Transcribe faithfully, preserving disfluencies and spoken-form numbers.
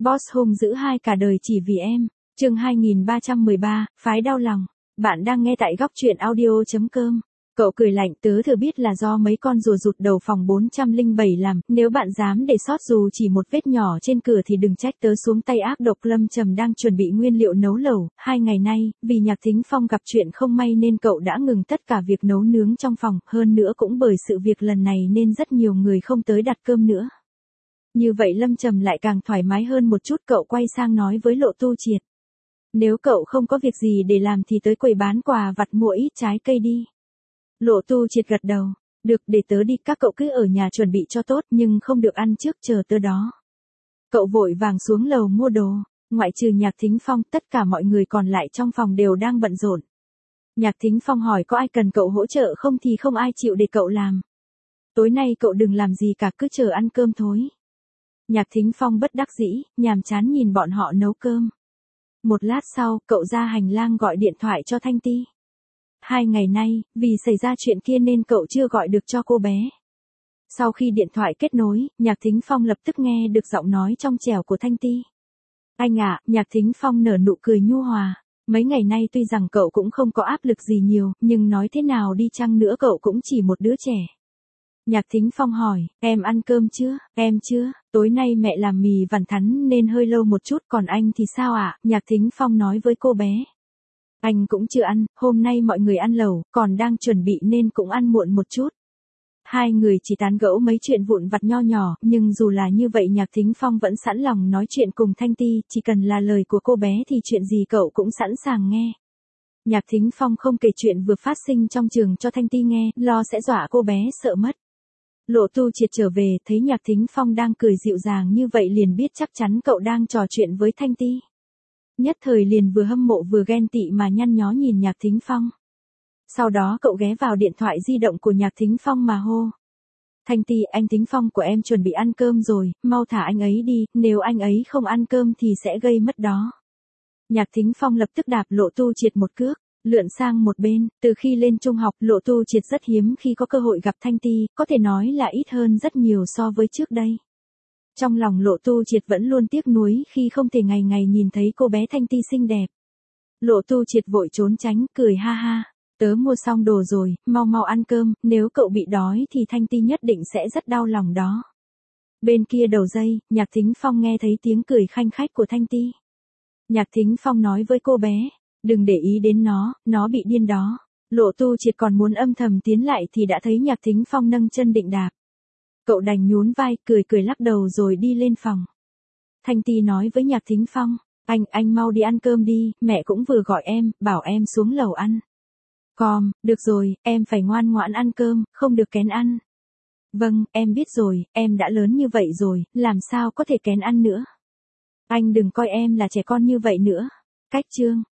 Boss hung dữ hai cả đời chỉ vì em. Chương hai nghìn ba trăm mười ba, phái đau lòng. Bạn đang nghe tại góc truyện audio chấm com. Cậu cười lạnh, tớ thừa biết là do mấy con rùa rụt đầu phòng bốn trăm lẻ bảy làm, nếu bạn dám để sót dù chỉ một vết nhỏ trên cửa thì đừng trách tớ xuống tay ác độc. Lâm Trầm đang chuẩn bị nguyên liệu nấu lẩu, hai ngày nay, vì Nhạc Thính Phong gặp chuyện không may nên cậu đã ngừng tất cả việc nấu nướng trong phòng, hơn nữa cũng bởi sự việc lần này nên rất nhiều người không tới đặt cơm nữa. Như vậy Lâm Trầm lại càng thoải mái hơn một chút, cậu quay sang nói với Lộ Tu Triệt. Nếu cậu không có việc gì để làm thì tới quầy bán quà vặt mua ít trái cây đi. Lộ Tu Triệt gật đầu. Được, để tớ đi, các cậu cứ ở nhà chuẩn bị cho tốt nhưng không được ăn trước, chờ tớ đó. Cậu vội vàng xuống lầu mua đồ. Ngoại trừ Nhạc Thính Phong, tất cả mọi người còn lại trong phòng đều đang bận rộn. Nhạc Thính Phong hỏi có ai cần cậu hỗ trợ không thì không ai chịu để cậu làm. Tối nay cậu đừng làm gì cả, cứ chờ ăn cơm thôi. Nhạc Thính Phong bất đắc dĩ, nhàm chán nhìn bọn họ nấu cơm. Một lát sau, cậu ra hành lang gọi điện thoại cho Thanh Ti. Hai ngày nay, vì xảy ra chuyện kia nên cậu chưa gọi được cho cô bé. Sau khi điện thoại kết nối, Nhạc Thính Phong lập tức nghe được giọng nói trong trẻo của Thanh Ti. Anh ạ, Nhạc Thính Phong nở nụ cười nhu hòa. Mấy ngày nay tuy rằng cậu cũng không có áp lực gì nhiều, nhưng nói thế nào đi chăng nữa cậu cũng chỉ một đứa trẻ. Nhạc Thính Phong hỏi, em ăn cơm chưa? Em chưa, tối nay mẹ làm mì vằn thắn nên hơi lâu một chút, còn anh thì sao ạ? Nhạc Thính Phong nói với cô bé. Anh cũng chưa ăn, hôm nay mọi người ăn lẩu, còn đang chuẩn bị nên cũng ăn muộn một chút. Hai người chỉ tán gẫu mấy chuyện vụn vặt nho nhỏ, nhưng dù là như vậy Nhạc Thính Phong vẫn sẵn lòng nói chuyện cùng Thanh Ti, chỉ cần là lời của cô bé thì chuyện gì cậu cũng sẵn sàng nghe. Nhạc Thính Phong không kể chuyện vừa phát sinh trong trường cho Thanh Ti nghe, lo sẽ dọa cô bé sợ mất. Lộ Tu Triệt trở về, thấy Nhạc Thính Phong đang cười dịu dàng như vậy liền biết chắc chắn cậu đang trò chuyện với Thanh Ti. Nhất thời liền vừa hâm mộ vừa ghen tị mà nhăn nhó nhìn Nhạc Thính Phong. Sau đó cậu ghé vào điện thoại di động của Nhạc Thính Phong mà hô. Thanh Ti, anh Thính Phong của em chuẩn bị ăn cơm rồi, mau thả anh ấy đi, nếu anh ấy không ăn cơm thì sẽ gây mất đó. Nhạc Thính Phong lập tức đạp Lộ Tu Triệt một cước, lượn sang một bên. Từ khi lên trung học, Lộ Tu Triệt rất hiếm khi có cơ hội gặp Thanh Ti, có thể nói là ít hơn rất nhiều so với trước đây. Trong lòng Lộ Tu Triệt vẫn luôn tiếc nuối khi không thể ngày ngày nhìn thấy cô bé Thanh Ti xinh đẹp. Lộ Tu Triệt vội trốn tránh, cười ha ha. Tớ mua xong đồ rồi, mau mau ăn cơm, nếu cậu bị đói thì Thanh Ti nhất định sẽ rất đau lòng đó. Bên kia đầu dây, Nhạc Thính Phong nghe thấy tiếng cười khanh khách của Thanh Ti. Nhạc Thính Phong nói với cô bé, đừng để ý đến nó, nó bị điên đó. Lộ Tu Triệt còn muốn âm thầm tiến lại thì đã thấy Nhạc Thính Phong nâng chân định đạp. Cậu đành nhún vai, cười cười lắc đầu rồi đi lên phòng. Thanh Ti nói với Nhạc Thính Phong, anh, anh mau đi ăn cơm đi, mẹ cũng vừa gọi em, bảo em xuống lầu ăn. Com, được rồi, em phải ngoan ngoãn ăn cơm, không được kén ăn. Vâng, em biết rồi, em đã lớn như vậy rồi, làm sao có thể kén ăn nữa. Anh đừng coi em là trẻ con như vậy nữa. Cách chương.